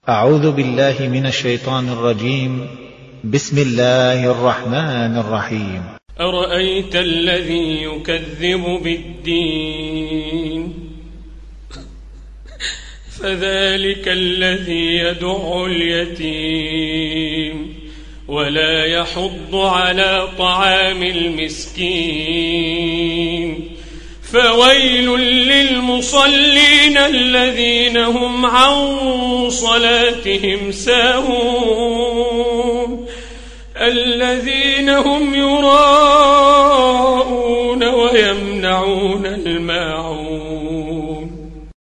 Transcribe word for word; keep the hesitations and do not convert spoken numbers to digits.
أعوذ بالله من الشيطان الرجيم. بسم الله الرحمن الرحيم. أرأيت الذي يكذب بالدين فذلك الذي يدع اليتيم ولا يحض على طعام المسكين فويل للمصلين الذين هم عن صلاتهم ساهون الذين هم يراءون